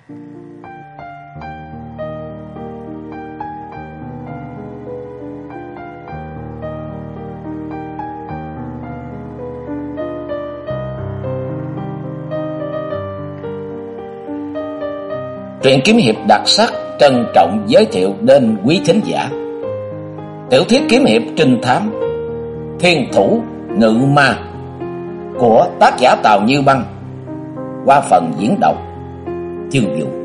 Truyện kiếm hiệp đặc sắc trân trọng giới thiệu đến quý thính giả tiểu thuyết kiếm hiệp trinh thám Thiên Thủ Ngự Ma của tác giả Tào Như Băng qua phần diễn đọc Chương Vũ.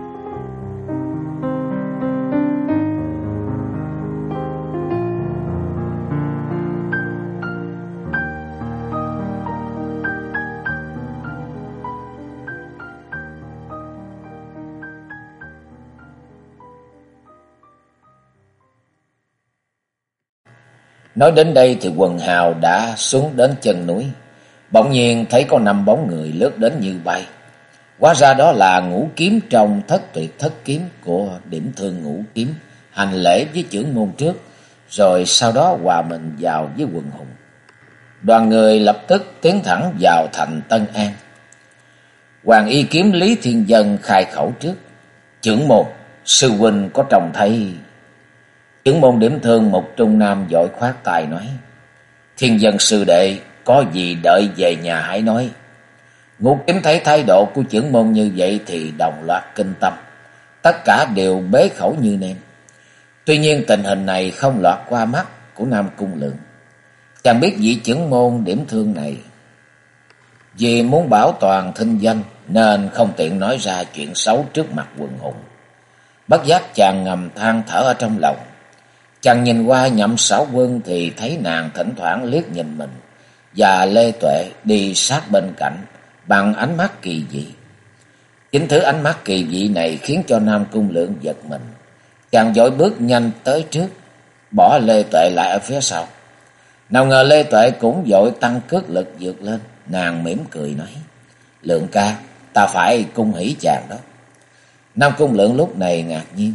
Nói đến đây thì quần hào đã xuống đến chân núi. Bỗng nhiên thấy có 5 bóng người lướt đến như bay. Hóa ra đó là Ngũ Kiếm trong Thất Tuyệt Thất Kiếm của Điểm Thương Ngũ Kiếm, hành lễ với chưởng môn trước, rồi sau đó hòa mình vào với quần hùng. Đoàn người lập tức tiến thẳng vào thành Tân An. Hoàng Y Kiếm Lý Thiên Dân khai khẩu trước: "Chưởng môn, sư huynh có trông thấy?" Chưởng môn Điểm Thương một trung nam vội khoát tay nói: "Thiên Dân sư đệ, có gì đợi về nhà hãy nói." Ngũ Kiếm thấy thái độ của chưởng môn như vậy thì đồng loạt kinh tâm, tất cả đều bế khẩu như nêm. Tuy nhiên tình hình này không lọt qua mắt của Nam Cung Lượng. Chàng biết vị chưởng môn Điểm Thương này vì muốn bảo toàn thinh danh nên không tiện nói ra chuyện xấu trước mặt quần hùng. Bất giác chàng ngầm than thở ở trong lòng. Chàng nhìn qua Nhậm Xảo Quân thì thấy nàng thỉnh thoảng liếc nhìn mình và Lê Tuệ đi sát bên cạnh bằng ánh mắt kỳ dị. Chính thứ ánh mắt kỳ dị này khiến cho Nam Cung Lượng giật mình. Chàng vội bước nhanh tới trước, bỏ Lê Tuệ lại ở phía sau. Nào ngờ Lê Tuệ cũng vội tăng cước lực vượt lên. Nàng mỉm cười nói: "Lượng ca, ta phải cung hỉ chàng đó." Nam Cung Lượng lúc này ngạc nhiên: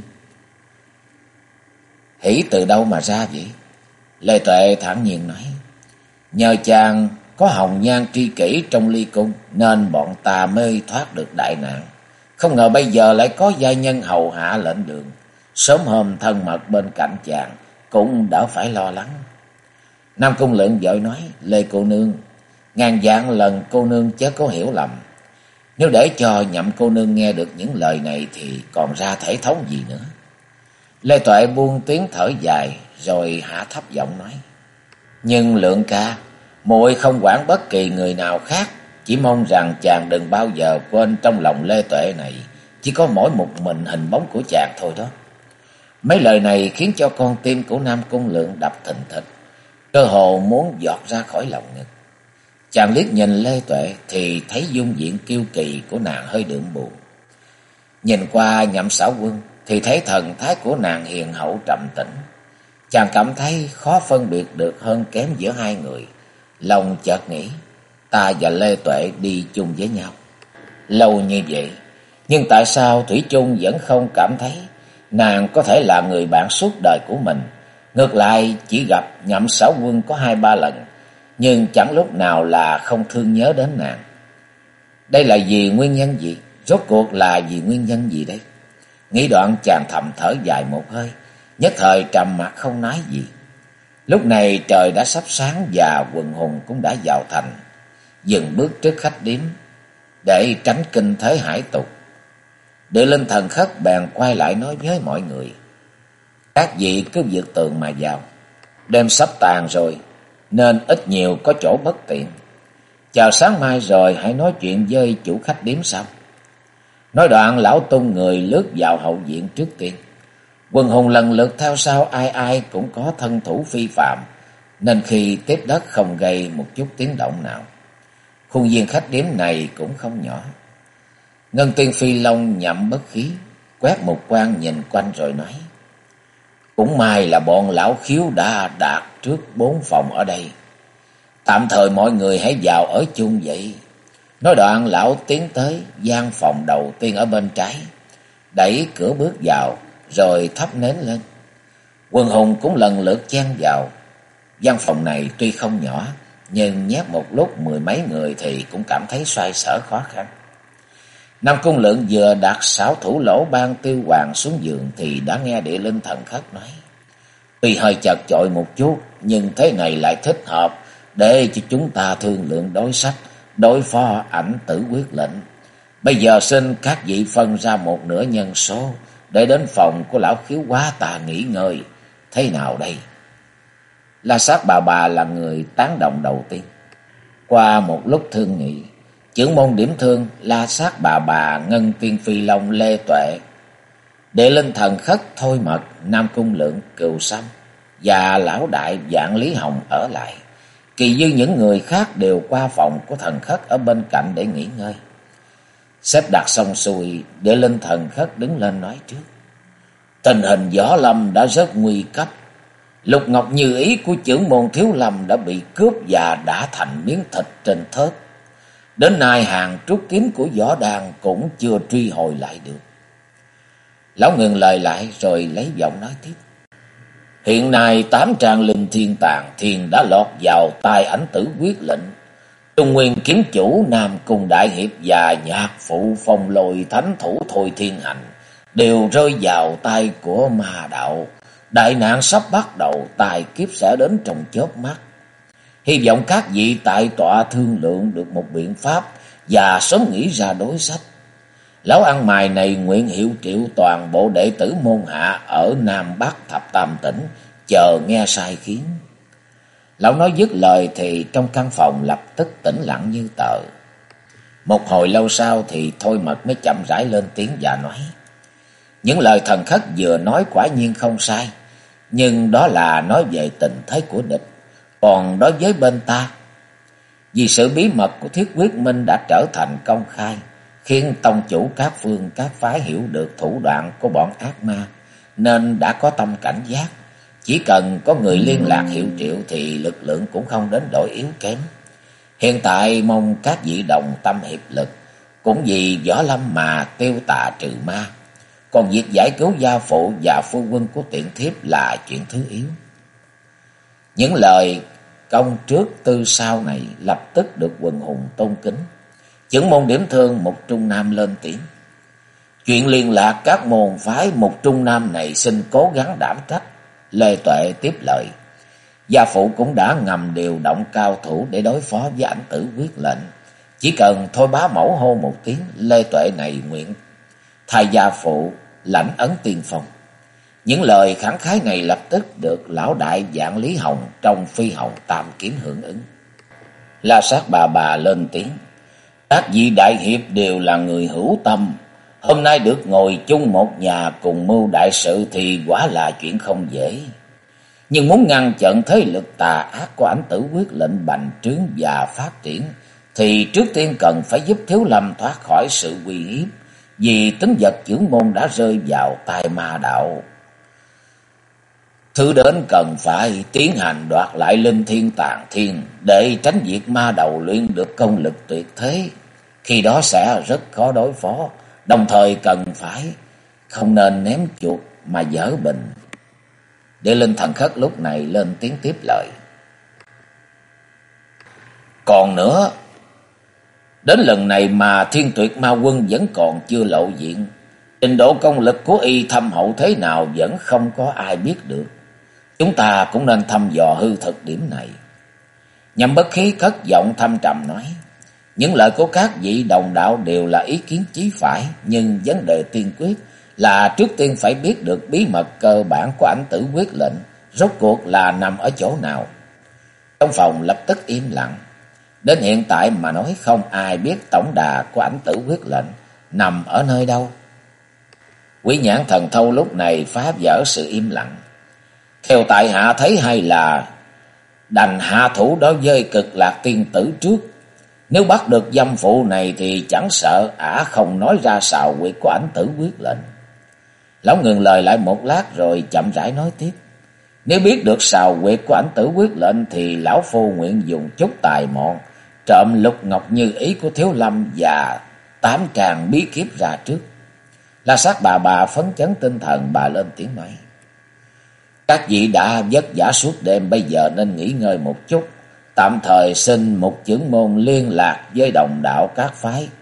"Hỉ từ đâu mà ra vậy?" Lê Tuệ thản nhiên nói: "Nhờ chàng có hồng nhan tri kỷ trong ly cung nên bọn ta mới thoát được đại nạn. Không ngờ bây giờ lại có giai nhân hầu hạ lệnh đường. Sớm hôm thân mật bên cạnh chàng cũng đỡ phải lo lắng." Nam Cung Lượng vội nói: "Lê cô nương, ngàn vạn lần cô nương chớ có hiểu lầm. Nếu để cho Nhậm cô nương nghe được những lời này thì còn ra thể thống gì nữa." Lê Tuệ buông tiếng thở dài rồi hạ thấp giọng nói: "Nhưng Lượng ca, muội không quản bất kỳ người nào khác, chỉ mong rằng chàng đừng bao giờ quên trong lòng Lê Tuệ này chỉ có mỗi một mình hình bóng của chàng thôi đó." Mấy lời này khiến cho con tim của Nam Cung Lượng đập thình thịch, cơ hồ muốn giọt ra khỏi lòng ngực. Chàng liếc nhìn Lê Tuệ thì thấy dung diện kiêu kỳ của nàng hơi đượm buồn. Nhìn qua Nhậm Xảo Quân thì thấy thần thái của nàng hiền hậu trầm tĩnh. Chàng cảm thấy khó phân biệt được hơn kém giữa hai người. Lòng chợt nghĩ, ta và Lê Tuệ đi chung với nhau lâu như vậy, nhưng tại sao thủy chung vẫn không cảm thấy nàng có thể là người bạn suốt đời của mình? Ngược lại chỉ gặp Nhậm Xảo Quân có 2-3 lần, nhưng chẳng lúc nào là không thương nhớ đến nàng. Đây là vì nguyên nhân gì? Rốt cuộc là vì nguyên nhân gì đây? Nghĩ đoạn chàng thầm thở dài một hơi, nhất thời trầm mặc không nói gì. Lúc này trời đã sắp sáng và quần hùng cũng đã vào thành, dừng bước trước khách điếm để tránh kinh thế hải tục. Địa Linh Thần Khất bèn quay lại nói với mọi người: "Các vị cứ vượt tường mà vào, đêm sắp tàn rồi nên ít nhiều có chỗ bất tiện. Chờ sáng mai rồi hãy nói chuyện với chủ khách điếm sau." Nói đoạn lão tung người lướt vào hậu viện trước tiên. Quần hùng lần lượt theo sau, ai ai cũng có thân thủ phi phàm, nên khi tiếp đất không gây một chút tiếng động nào. Khuôn viên khách điếm này cũng không nhỏ. Ngân Tiên Phi Long nhậm bất khí, quét một quan nhìn quanh rồi nói: "Cũng may là bọn lão khiếu đã đạt trước 4 phòng ở đây. Tạm thời mọi người hãy vào ở chung vậy." Nói đoạn lão tiến tới gian phòng đầu tiên ở bên trái, đẩy cửa bước vào rồi thắp nến lên. Quần hùng cũng lần lượt chen vào. Gian phòng này tuy không nhỏ, nhưng nhét một lúc 10 mấy người thì cũng cảm thấy xoay sở khó khăn. Nam Cung Lượng vừa đặt xảo thủ lỗ ban Tiêu Hoàng xuống giường thì đã nghe Địa Linh Thần Khất nói: tuy hơi chật chội một chút, nhưng thế này lại thích hợp để cho chúng ta thương lượng đối sách, đối phó Ảnh Tử Quyết lệnh. Bây giờ xin các vị phân ra một nửa nhân số để đến phòng của lão Khiếu Quá ta nghỉ ngơi. Thế nào đây? La Sát bà là người tán động đầu tiên. Qua một lúc thương nghị, trưởng môn Điểm Thương, La Sát bà, Ngân Tiên Phi Long, Lê Tuệ, Địa Linh Thần Khất, Thôi Mật, Nam Cung Lượng, Cừu Sâm và lão đại Vạn Lý Hồng ở lại. Kỳ dư những người khác đều qua phòng của Thần Khất ở bên cạnh để nghỉ ngơi. Xếp đặt xong xuôi, Địa Linh Thần Khất đứng lên nói trước: tình hình Võ Lâm đã rất nguy cấp. Lục ngọc như ý của trưởng môn Thiếu Lâm đã bị cướp và đã thành miếng thịt trên thớt. Đến nay hàng trúc kiếm của Võ Đàn cũng chưa truy hồi lại được. Lão ngừng lời lại rồi lấy giọng nói tiếp: hiện nay 8 trang linh thiên tàng thiên đã lọt vào tay Ảnh Tử Quyết lệnh. Trung Nguyên kiếm chủ Nam Cung Đại Hiệp và nhạc phụ Phong Lôi thánh thủ Thôi Thiên Hành đều rơi vào tay của ma đạo. Đại nạn sắp bắt đầu, tài kiếp sẽ đến trong chớp mắt. Hy vọng các vị tại tọa thương lượng được một biện pháp và sớm nghĩ ra đối sách. Lão ăn mày này nguyện hiệu triệu toàn bộ đệ tử môn hạ ở Nam Bắc Thập Tam Tỉnh, chờ nghe sai khiến. Lão nói dứt lời thì trong căn phòng lập tức tĩnh lặng như tờ. Một hồi lâu sau thì Thôi Mật mới chậm rãi lên tiếng và nói: những lời Thần Khất vừa nói quả nhiên không sai, nhưng đó là nói về tình thế của địch. Còn đối với bên ta, vì sự bí mật của Thiết Quyết Minh đã trở thành công khai, khiến tông chủ các phương các phái hiểu được thủ đoạn của bọn ác ma, nên đã có tâm cảnh giác. Chỉ cần có người liên lạc hiệu triệu thì lực lượng cũng không đến đổi yếu kém. Hiện tại mong các vị đồng tâm hiệp lực, cũng vì Võ Lâm mà tiêu tà trừ ma. Còn việc giải cứu gia phụ và phu quân của tiện thiếp là chuyện thứ yếu. Những lời công trước tư sau này lập tức được quần hùng tôn kính. Chưởng môn Điểm Thương Mục Trung Nam lên tiếng: chuyện liên lạc các môn phái Mục Trung Nam này xin cố gắng đảm trách. Lê Tuệ tiếp lời: gia phụ cũng đã ngầm điều động cao thủ để đối phó với Ảnh Tử Quyết lệnh. Chỉ cần Thôi bá mẫu hô một tiếng, Lê Tuệ này nguyện thay gia phụ lãnh ấn tiên phong. Những lời khẳng khái này lập tức được lão đại Vạn Lý Hồng trong Phi Hồng Tam Kiếm hưởng ứng. La Sát bà lên tiếng: các vị đại hiệp đều là người hữu tâm, hôm nay được ngồi chung một nhà cùng mưu đại sự thì quả là chuyện không dễ. Nhưng muốn ngăn chặn thế lực tà ác của Ảnh Tử Quyết lệnh bành trướng và phát triển, thì trước tiên cần phải giúp Thiếu Lâm thoát khỏi sự uy hiếp, vì tính vật chưởng môn đã rơi vào tay ma đạo. Thứ đến cần phải tiến hành đoạt lại linh thiên tàng thiên, để tránh việc ma đầu luyện được công lực tuyệt thế. Khi đó sẽ rất khó đối phó. Đồng thời cần phải không nên ném chuột mà dở bình. Địa Linh Thần Khất lúc này lên tiếng tiếp lời: còn nữa, đến lần này mà Thiên Tuyệt Ma Quân vẫn còn chưa lộ diện. Trình độ công lực của y thâm hậu thế nào vẫn không có ai biết được. Chúng ta cũng nên thăm dò hư thực điểm này. Nhậm Bất Khí cất giọng thâm trầm nói: những lời của các vị đồng đạo đều là ý kiến chí phải, nhưng vấn đề tiên quyết là trước tiên phải biết được bí mật cơ bản của Ảnh Tử Quyết lệnh rốt cuộc là nằm ở chỗ nào. Trong phòng lập tức im lặng. Đến hiện tại mà nói không ai biết tổng đà của Ảnh Tử Quyết lệnh nằm ở nơi đâu. Quỷ Nhãn Thần Thâu lúc này phá vỡ sự im lặng. Theo tại hạ thấy hay là đành hạ thủ đối với Cực Lạc tiên tử trước. Nếu bắt được dâm phụ này thì chẳng sợ ả không nói ra sào quyệt của Ảnh Tử Quyết lệnh. Lão ngừng lời lại một lát rồi chậm rãi nói tiếp: nếu biết được sào quyệt của Ảnh Tử Quyết lệnh thì lão phu nguyện dùng chút tài mọn trộm lục ngọc như ý của Thiếu Lâm và 8 tràng bí kíp ra trước. La Sát bà phấn chấn tinh thần, bà lên tiếng nói: các vị đã vất vả suốt đêm, bây giờ nên nghỉ ngơi một chút. Tạm thời xin một chưởng môn liên lạc với đồng đạo các phái,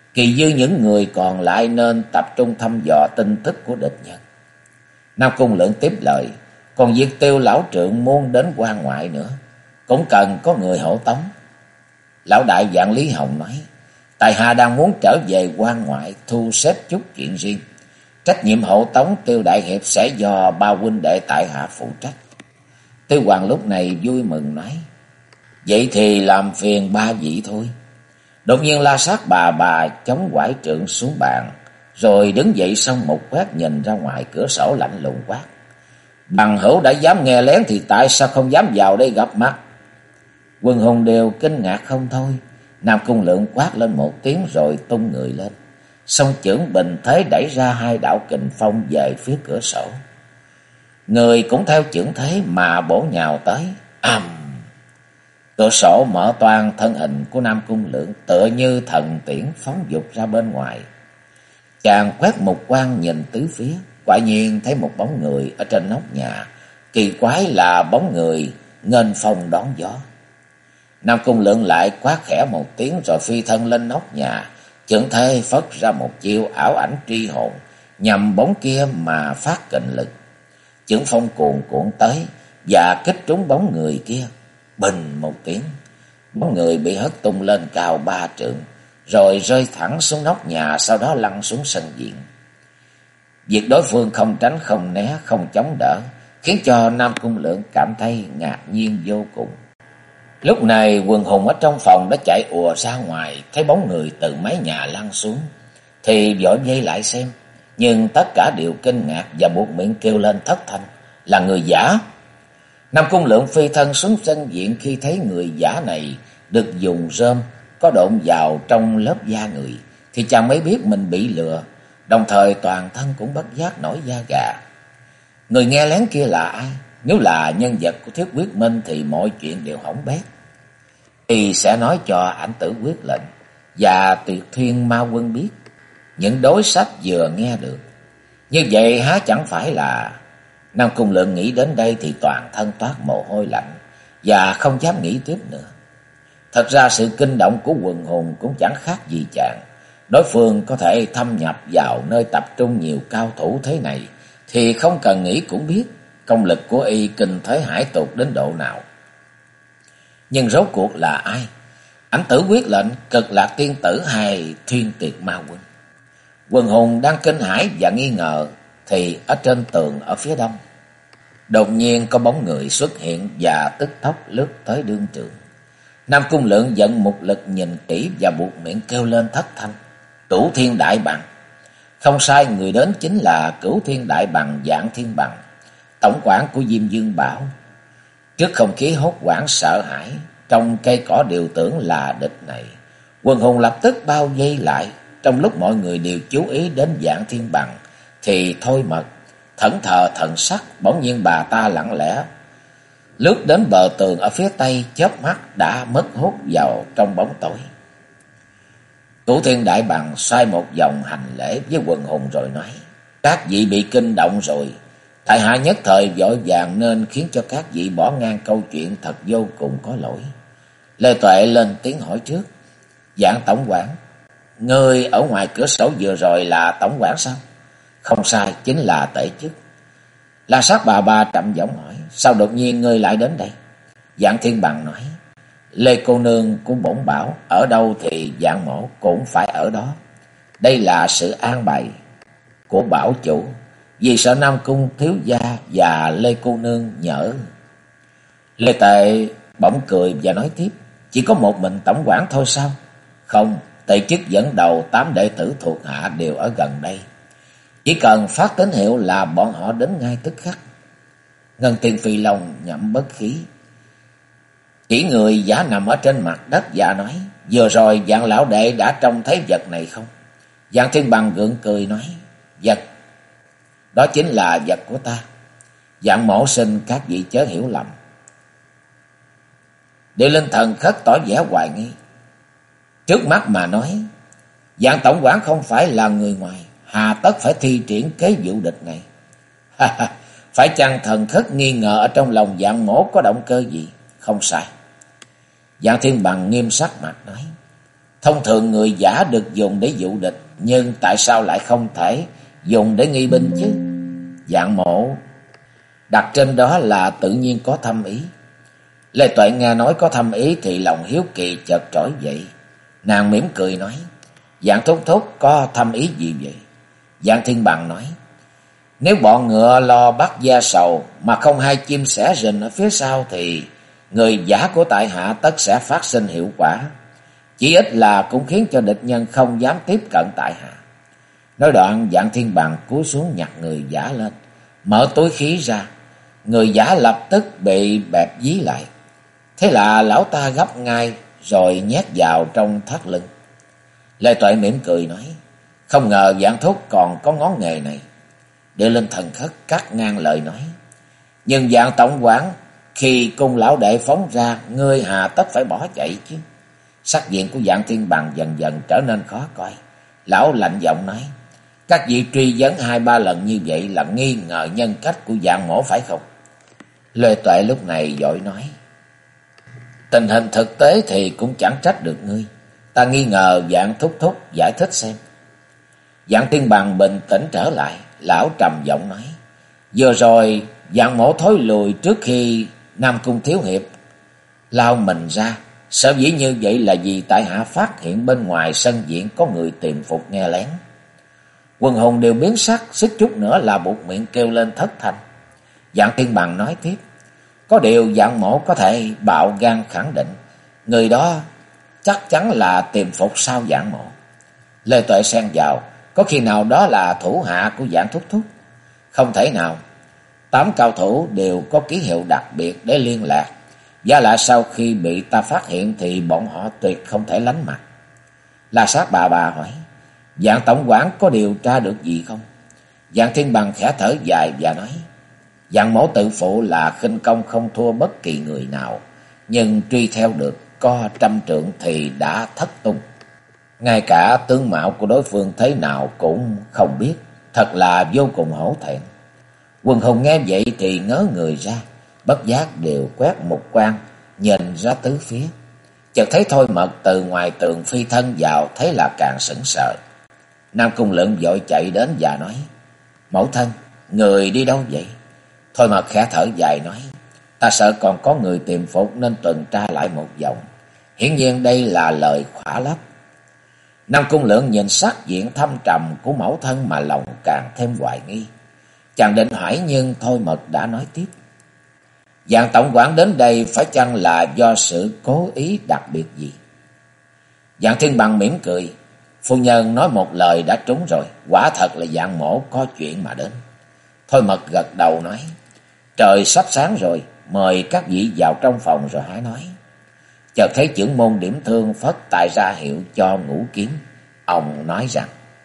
Kỳ dư những người còn lại nên tập trung thăm dò tin tức của địch nhân. Nam Cung Lượng tiếp lời, còn việc Tiêu lão trượng muốn đến quan ngoại nữa, cũng cần có người hộ tống. Lão đại Vạn Lý Hồng nói, tại hạ đang muốn trở về quan ngoại thu xếp chút chuyện riêng. Trách nhiệm hộ tống Tiêu đại hiệp sẽ do ba huynh đệ tại hạ phụ trách. Tiêu Hoàng lúc này vui mừng nói, vậy thì làm phiền ba vị thôi. Đột nhiên La Sát bà chống quải trượng xuống bàn, rồi đứng dậy xong một quét nhìn ra ngoài cửa sổ lạnh lùng quát, bằng hữu đã dám nghe lén thì tại sao không dám vào đây gặp mặt? Quần hùng đều kinh ngạc không thôi. Nam Cung Lượng quát lên một tiếng rồi tung người lên, song chưởng bình thế đẩy ra hai đạo kình phong về phía cửa sổ. Người cũng theo chưởng thế mà bổ nhào tới. Cửa sổ mở toang, thân hình của Nam Cung Lượng tựa như thần tiễn phóng dục ra bên ngoài. Chàng quét mục quang nhìn tứ phía, quả nhiên thấy một bóng người ở trên nóc nhà. Kỳ quái là bóng người nghênh phong đón gió. Nam Cung Lượng lại quát khẽ một tiếng rồi phi thân lên nóc nhà, chưởng thế phất ra một chiêu ảo ảnh tri hồn, nhằm bóng kia mà phát kình lực. Chưởng phong cuồn cuộn tới và kích trúng bóng người kia. Bình một tiếng, bóng người bị hất tung lên cao 3 trượng, rồi rơi thẳng xuống nóc nhà, sau đó lăn xuống sân viện. Việc đối phương không tránh không né không chống đỡ khiến cho Nam Cung Lượng cảm thấy ngạc nhiên vô cùng. Lúc này quần hùng ở trong phòng đã chạy ùa ra ngoài, thấy bóng người từ mái nhà lăn xuống thì vội vây lại xem, nhưng tất cả đều kinh ngạc và buột miệng kêu lên thất thanh, là người giả. Nam Cung Lượng phi thân xuống sân viện, khi thấy người giả này được dùng rơm có độn vào trong lớp da người thì chàng mới biết mình bị lừa, đồng thời toàn thân cũng bất giác nổi da gà. Người nghe lén kia là ai? Nếu là nhân vật của Thiết Quyết Minh thì mọi chuyện đều hỏng bét. Y sẽ nói cho Ảnh Tử Quyết Lệnh và Tuyệt Thiên Ma Quân biết những đối sách vừa nghe được. Như vậy há chẳng phải là... Nam Cung Lượng nghĩ đến đây thì toàn thân toát mồ hôi lạnh và không dám nghĩ tiếp nữa. Thật ra sự kinh động của quần hùng cũng chẳng khác gì chàng. Đối phương có thể thâm nhập vào nơi tập trung nhiều cao thủ thế này thì không cần nghĩ cũng biết công lực của y kinh thế hải tục đến độ nào. Nhưng rốt cuộc là ai? Ảnh Tử Quyết Lệnh, Cực Lạc Tiên Tử hay Thiên Tuyệt Ma Quân? Quần hùng đang kinh hãi và nghi ngờ thì ở trên tường ở phía đông, đột nhiên có bóng người xuất hiện và tức tốc lướt tới đương trường. Nam Cung Lượng giận một lực nhìn kỹ và buột miệng kêu lên thất thanh, Cửu Thiên Đại Bằng. Không sai, người đến chính là Cửu Thiên Đại Bằng Vạn Thiên Bằng, tổng quản của Diêm Dương Bảo. Trước không khí hốt hoảng sợ hãi, trong cây cỏ đều tưởng là địch này, quần hùng lập tức bao vây lại. Trong lúc mọi người đều chú ý đến Vạn Thiên Bằng thì Thôi Mật thẫn thờ thần sắc, bỗng nhiên bà ta lặng lẽ lướt đến bờ tường ở phía tây, chớp mắt đã mất hút vào trong bóng tối. Cửu Thiên Đại Bằng xoay một vòng hành lễ với quần hùng rồi nói, các vị bị kinh động rồi, tại hạ nhất thời vội vàng nên khiến cho các vị bỏ ngang câu chuyện, thật vô cùng có lỗi. Lê Tuệ lên tiếng hỏi trước, Vạn tổng quản, ngươi ở ngoài cửa sổ vừa rồi là tổng quản sao? Không sai, chính là tể chức. La Sát bà trầm giọng hỏi, sao đột nhiên ngươi lại đến đây? Vạn Thiên Bằng nói, Lê cô nương của bổn bảo ở đâu thì Vạn mổ cũng phải ở đó. Đây là sự an bài của bảo chủ, vì sợ Nam Cung thiếu gia và Lê cô nương nhỡ. Lê Tệ bỗng cười và nói tiếp, chỉ có một mình tổng quản thôi sao? Không, tể chức dẫn đầu 8 đệ tử thuộc hạ đều ở gần đây. Chỉ cần phát tín hiệu là bọn họ đến ngay tức khắc. Ngân Tiên Phi Long nhậm bất khí, chỉ người giả nằm ở trên mặt đất và nói, vừa rồi Vạn lão đệ đã trông thấy vật này không? Vạn Thiên Bằng gượng cười nói, vật, đó chính là vật của ta. Vạn mổ xin các vị chớ hiểu lầm. Địa Linh Thần Khất tỏ vẻ hoài nghi. Trước mắt mà nói, Vạn tổng quản không phải là người ngoài, hà tất phải thi triển kế vụ địch này. Phải chăng Thần Khất nghi ngờ ở trong lòng Vạn mổ có động cơ gì? Không sai. Vạn Thiên Bằng nghiêm sắc mặt nói, Thông thường người giả được dùng để dụ địch, nhưng tại sao lại không thể dùng để nghi binh chứ? Dạng Mộ đặt trên đó là tự nhiên có thâm ý. Lê Tuệ nghe nói có thâm ý thì lòng hiếu kỳ chợt trỗi dậy. Nàng mỉm cười nói: Dạng Thúc Thúc có thâm ý gì vậy? Dạng Thiên Bằng nói: Nếu bọn ngựa lo bắt gia sầu mà không hai chim sẻ rình ở phía sau thì người giả của tại hạ tất sẽ phát sinh hiệu quả. Chỉ ít là cũng khiến cho địch nhân không dám tiếp cận tại hạ. Nói đoạn, Dạng Thiên Bằng cúi xuống nhặt người giả lên, mở túi khí ra. Người giả lập tức bị bẹp dí lại. Thế là lão ta gấp ngay rồi nhét vào trong thắt lưng. Lê Tuệ mỉm cười nói: Không ngờ Dạng Thúc còn có ngón nghề này. Địa Linh Thần Khất cắt ngang lời nói: Nhưng Dạng tổng quản, khi cung lão đệ phóng ra, ngươi hà tất phải bỏ chạy chứ. Sắc diện của Dạng Thiên Bằng dần dần trở nên khó coi. Lão lạnh giọng nói: Các vị truy vấn 2-3 lần như vậy là nghi ngờ nhân cách của Dạng Mỗ phải không? Lê Tuệ lúc này vội nói: Tình hình thực tế thì cũng chẳng trách được ngươi. Ta nghi ngờ Dạng Thúc Thúc giải thích xem. Dạng Thiên Bằng bình tĩnh trở lại. Lão trầm giọng nói: Vừa rồi Dạng Mỗ thối lùi trước khi Nam Cung thiếu hiệp lao mình ra. Sở dĩ như vậy là vì tại hạ phát hiện bên ngoài sân viện có người tiềm phục nghe lén. Quần hùng đều biến sắc, suýt chút nữa là buột miệng kêu lên thất thanh. Dạng Thiên Bằng nói tiếp: Có điều Dạng Mỗ có thể bạo gan khẳng định người đó chắc chắn là tiềm phục sau Dạng Mỗ. Lê Tuệ xen vào: Có khi nào đó là thủ hạ của Dạng Thúc Thúc? Không thể nào. 8 cao thủ đều có ký hiệu đặc biệt để liên lạc. Và lại sau khi bị ta phát hiện thì bọn họ tuyệt không thể lánh mặt. La Sát bà hỏi: Dạng tổng quản có điều tra được gì không? Dạng Thiên Bằng khẽ thở dài và nói: Dạng Mỗ tự phụ là khinh công không thua bất kỳ người nào, nhưng truy theo được có 100 trượng thì đã thất tung. Ngay cả tướng mạo của đối phương thế nào cũng không biết, thật là vô cùng hổ thẹn. Quần hùng nghe vậy thì ngớ người ra, bất giác đều quét mục quang nhìn ra tứ phía. Chợt thấy Thôi Mật từ ngoài tường phi thân vào, thấy là càng sững sờ. Nam Cung Lượng vội chạy đến và nói: Mẫu thân, người đi đâu vậy? Thôi Mật khẽ thở dài nói: Ta sợ còn có người tiềm phục nên tuần tra lại một vòng. Hiển nhiên đây là lời khỏa lấp. Nam Cung Lượng nhìn sắc diện thâm trầm của mẫu thân mà lòng càng thêm hoài nghi. Chàng định hỏi nhưng Thôi Mật đã nói tiếp: Dạng tổng quản đến đây phải chăng là do sự cố ý đặc biệt gì? Dạng Thiên Bằng mỉm cười: Phu nhân nói một lời đã trúng rồi, quả thật là Dạng Mỗ có chuyện mà đến. Thôi Mật gật đầu nói: Trời sắp sáng rồi, mời các vị vào trong phòng rồi hãy nói. Chợt thấy chưởng môn Điểm Thương phất tay ra hiệu cho Ngũ Kiếm. Ông nói rằng: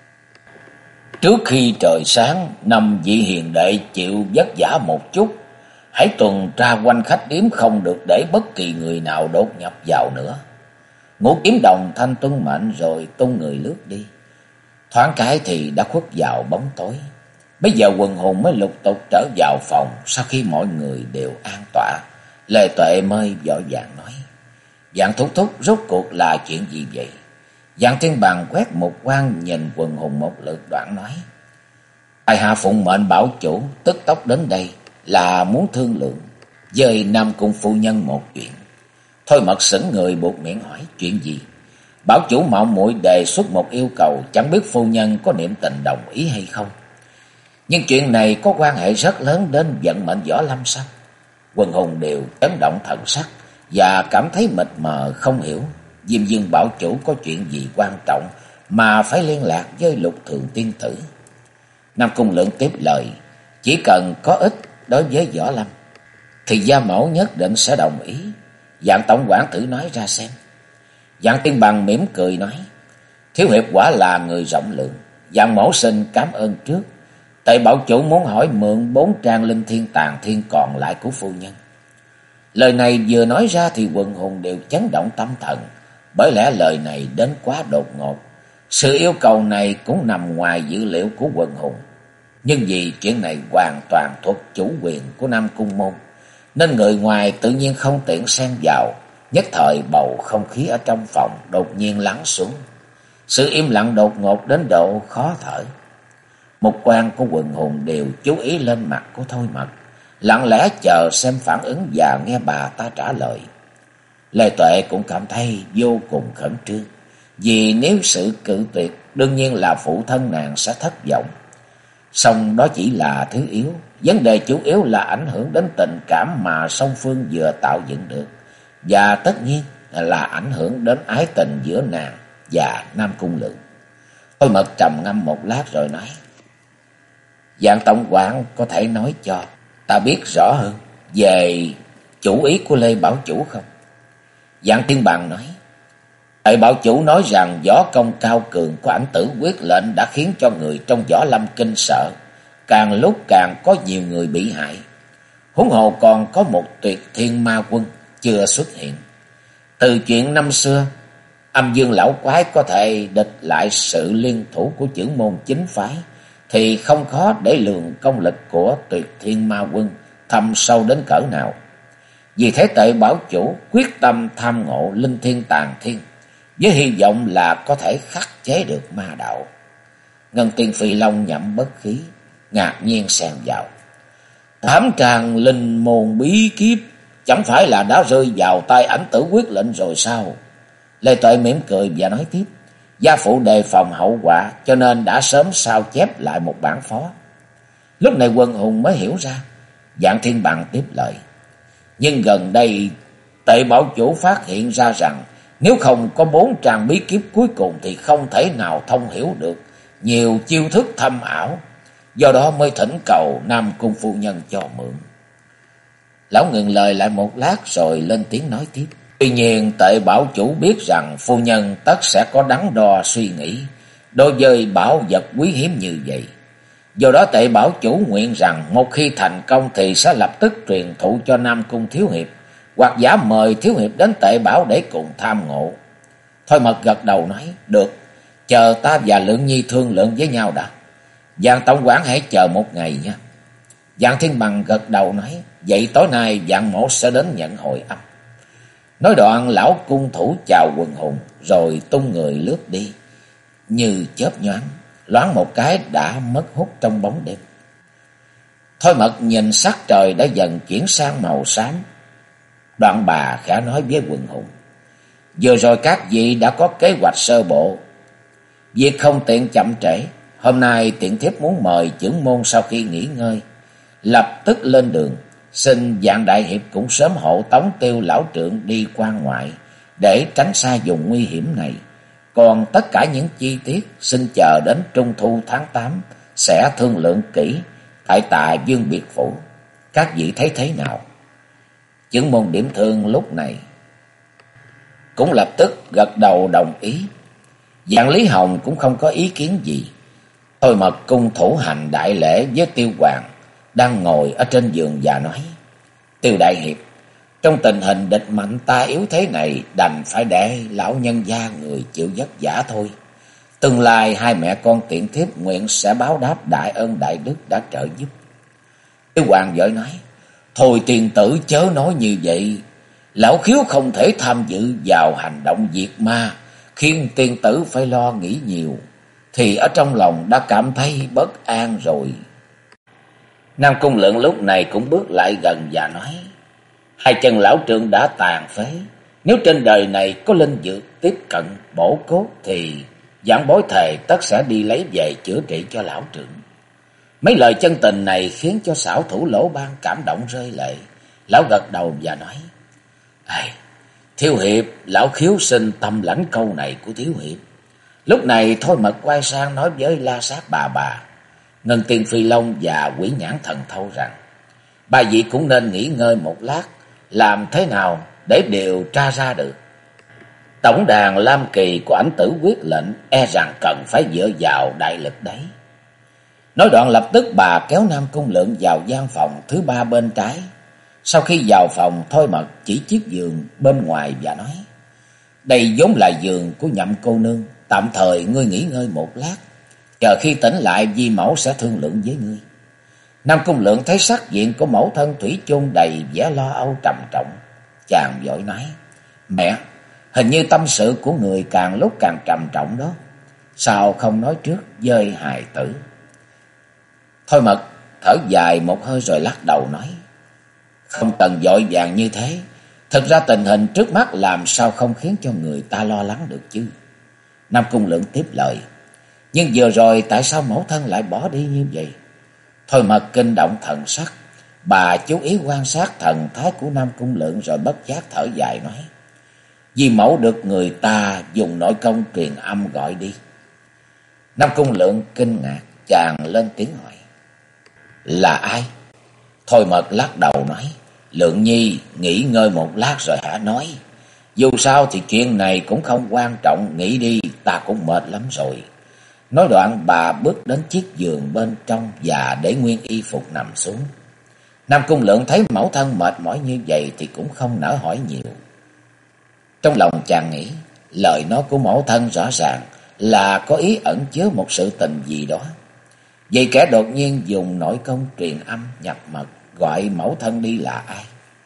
Trước khi trời sáng, 5 vị hiền đệ chịu vất vả một chút, hãy tuần tra quanh khách điếm, không được để bất kỳ người nào đột nhập vào nữa. Ngũ Kiếm đồng thanh tuân mệnh rồi tung người lướt đi. Thoáng cái thì đã khuất vào bóng tối. Bây giờ quần hùng mới lục tục trở vào phòng. Sau khi mọi người đều an tọa, Lê Tuệ mới vội vàng nói: Dạng Thúc Thúc, rốt cuộc là chuyện gì vậy? Dạng Thiên Bằng quét một quan nhìn quần hùng một lượt đoạn nói: Tại hạ phụng mệnh bảo chủ tức tốc đến đây là muốn thương lượng với Nam Cung phu nhân một chuyện. Thôi Mật sững người buột miệng hỏi: Chuyện gì? Bảo chủ mạo muội đề xuất một yêu cầu, chẳng biết phu nhân có niệm tình đồng ý hay không. Nhưng chuyện này có quan hệ rất lớn đến vận mệnh Võ Lâm sao? Quần hùng đều chấn động thần sắc và cảm thấy mịt mờ không hiểu Diêm Dương bảo chủ có chuyện gì quan trọng mà phải liên lạc với Lục Thường tiên tử. Nam Cung Lượng tiếp lời: Chỉ cần có ích đối với Võ Lâm thì gia mẫu nhất định sẽ đồng ý. Dạng tổng quản thử nói ra xem. Dạng Thiên Bằng mỉm cười nói: Thiếu hiệp quả là người rộng lượng, Dạng mẫu xin cảm ơn trước. Tại bảo chủ muốn hỏi mượn 4 trang linh thiên tàn thiên còn lại của phu nhân. Lời này vừa nói ra thì quần hùng đều chấn động tâm thần, bởi lẽ lời này đến quá đột ngột. Sự yêu cầu này cũng nằm ngoài dữ liệu của quần hùng. Nhưng vì chuyện này hoàn toàn thuộc chủ quyền của Nam Cung môn, nên người ngoài tự nhiên không tiện xen vào. Nhất thời bầu không khí ở trong phòng đột nhiên lắng xuống. Sự im lặng đột ngột đến độ khó thở. Một quan của quần hùng đều chú ý lên mặt của Thôi Mật, lặng lẽ chờ xem phản ứng và nghe bà ta trả lời. Lê Tuệ cũng cảm thấy vô cùng khẩn trương, vì nếu sự cự tuyệt đương nhiên là phụ thân nàng sẽ thất vọng. Song đó chỉ là thứ yếu, vấn đề chủ yếu là ảnh hưởng đến tình cảm mà song phương vừa tạo dựng được, và tất nhiên là ảnh hưởng đến ái tình giữa nàng và Nam Cung Lượng. Thôi Mật trầm ngâm một lát rồi nói: Dạng tổng quản có thể nói cho ta biết rõ hơn về chủ ý của Lê Bảo Chủ không? Dạng Thiên Bằng nói: Lê Bảo Chủ nói rằng võ công cao cường của Ảnh Tử Quyết Lệnh đã khiến cho người trong Võ Lâm kinh sợ, càng lúc càng có nhiều người bị hại. Huống hồ còn có một Tuyệt Thiên Ma Quân chưa xuất hiện. Từ chuyện năm xưa, Âm Dương lão quái có thể địch lại sự liên thủ của chưởng môn chính phái, thì không khó để lường công lực của Tuyệt Thiên Ma Quân thâm sâu đến cỡ nào. Vì thế Tệ Bảo Chủ quyết tâm tham ngộ linh thiên tàn thiên, với hy vọng là có thể khắc chế được ma đạo. Ngân Tiên Phi Long nhậm bất khí, ngạc nhiên xen vào: Thám tràng linh môn bí kíp chẳng phải là đã rơi vào tay Ảnh Tử Quyết Lệnh rồi sao? Lê Tuệ mỉm cười và nói tiếp: Gia phụ đề phòng hậu quả, cho nên đã sớm sao chép lại một bản phó. Lúc này Quân Hùng mới hiểu ra. Dạng Thiên Bằng tiếp lời: Nhưng gần đây Tệ Bảo Chủ phát hiện ra rằng nếu không có 4 trang bí kíp cuối cùng thì không thể nào thông hiểu được nhiều chiêu thức thâm ảo, do đó mới thỉnh cầu Nam Cung phu nhân cho mượn. Lão ngừng lời lại một lát rồi lên tiếng nói tiếp: Tuy nhiên Tệ Bảo Chủ biết rằng phu nhân tất sẽ có đắn đo suy nghĩ đối với bảo vật quý hiếm như vậy. Do đó Tệ Bảo Chủ nguyện rằng một khi thành công thì sẽ lập tức truyền thụ cho Nam Cung thiếu hiệp, hoặc giả mời thiếu hiệp đến Tệ Bảo để cùng tham ngộ. Thôi Mật gật đầu nói: Được, chờ ta và Lượng Nhi thương lượng với nhau đã. Giang tổng quản hãy chờ một ngày nha. Giang Thiên Bằng gật đầu nói: Vậy tối nay Giang mổ sẽ đến nhận hồi âm. Nói đoạn lão cung thủ chào quần hùng rồi tung người lướt đi như chớp nhoáng, loáng một cái đã mất hút trong bóng đêm. Thôi Mật nhìn sắc trời đã dần chuyển sang màu xám. Đoạn bà khẽ nói với quần hùng: Vừa rồi các vị đã có kế hoạch sơ bộ, việc không tiện chậm trễ. Hôm nay tiện thiếp muốn mời chưởng môn sau khi nghỉ ngơi lập tức lên đường, xin Dạng đại hiệp cũng sớm hộ tống Tiêu lão trượng đi quan ngoại để tránh xa vùng nguy hiểm này. Còn tất cả những chi tiết xin chờ đến trung thu tháng 8 sẽ thương lượng kỹ tại Tà Dương biệt phủ. Các vị thấy thế nào? Chưởng môn Điểm Thương lúc này cũng lập tức gật đầu đồng ý. Dạng Lý Hồng cũng không có ý kiến gì. Thôi Mật cung thủ hành đại lễ với Tiêu Hoàng đang ngồi ở trên giường và nói: Tiêu đại hiệp, trong tình hình địch mạnh ta yếu thế này, đành phải để lão nhân gia người chịu vất vả thôi. Tương lai hai mẹ con tiện thiếp nguyện sẽ báo đáp đại ân đại đức đã trợ giúp. Tiêu Hoàng vội nói: Thôi tiền tử chớ nói như vậy, lão khiếu không thể tham dự vào hành động diệt ma, khiến tiền tử phải lo nghĩ nhiều, thì ở trong lòng đã cảm thấy bất an rồi. Nam Cung Lượng lúc này cũng bước lại gần và nói: Hai chân lão trượng đã tàn phế, nếu trên đời này có linh dược tiếp cận bổ cốt thì giảng bối thề tất sẽ đi lấy về chữa trị cho lão trượng. Mấy lời chân tình này khiến cho xảo thủ Lỗ Ban cảm động rơi lệ. Lão gật đầu và nói: Thiếu hiệp, lão khiếu xin tâm lãnh câu này của thiếu hiệp. Lúc này Thôi Mật quay sang nói với La Sát bà, Ngân Tiên Phi Long và Quỷ Nhãn Thần Thâu rằng: Ba vị cũng nên nghỉ ngơi một lát, làm thế nào để điều tra ra được tổng đàn Lam Kỳ của Ảnh Tử Quyết Lệnh, e rằng cần phải dựa vào đại lực đấy. Nói đoạn lập tức bà kéo Nam Cung Lượng vào gian phòng thứ 3 bên trái. Sau khi vào phòng, Thôi Mật chỉ chiếc giường bên ngoài và nói: Đây vốn là giường của Nhậm cô nương, tạm thời ngươi nghỉ ngơi một lát, chờ khi tỉnh lại di mẫu sẽ thương lượng với ngươi. Nam Cung Lượng thấy sắc diện của mẫu thân thủy chung đầy vẻ lo âu trầm trọng, chàng vội nói: Mẹ, hình như tâm sự của người càng lúc càng trầm trọng đó. Sao không nói trước với hài tử? Thôi Mật thở dài một hơi rồi lắc đầu nói. Không cần vội vàng như thế. Thực ra tình hình trước mắt làm sao không khiến cho người ta lo lắng được chứ. Nam Cung Lượng tiếp lời. Nhưng vừa rồi tại sao mẫu thân lại bỏ đi như vậy? Thôi Mật kinh động thần sắc. Bà chú ý quan sát thần thái của Nam Cung Lượng rồi bất giác thở dài nói. Vì mẫu được người ta dùng nội công truyền âm gọi đi. Nam Cung Lượng kinh ngạc, chàng lên tiếng hỏi. Là ai? Thôi Mật lắc đầu nói. Lượng nhi nghỉ ngơi một lát rồi hả nói. Dù sao thì chuyện này cũng không quan trọng, nghỉ đi, ta cũng mệt lắm rồi. Nói đoạn bà bước đến chiếc giường bên trong và để nguyên y phục nằm xuống. Nam Cung Lượng thấy mẫu thân mệt mỏi như vậy thì cũng không nỡ hỏi nhiều. Trong lòng chàng nghĩ, lời nói của mẫu thân rõ ràng là có ý ẩn chứa một sự tình gì đó. Vậy kẻ đột nhiên dùng nội công truyền âm nhập mật gọi mẫu thân đi là ai?